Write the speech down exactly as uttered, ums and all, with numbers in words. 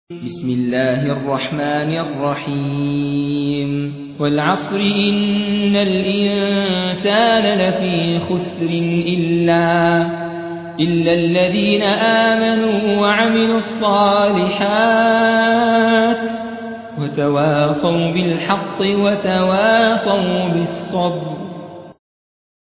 بسم الله الرحمن الرحيم والعصر إن الإنسان لفي خسر إلا, إلا الذين آمنوا وعملوا الصالحات وتواصوا بالحق وتواصوا بالصبر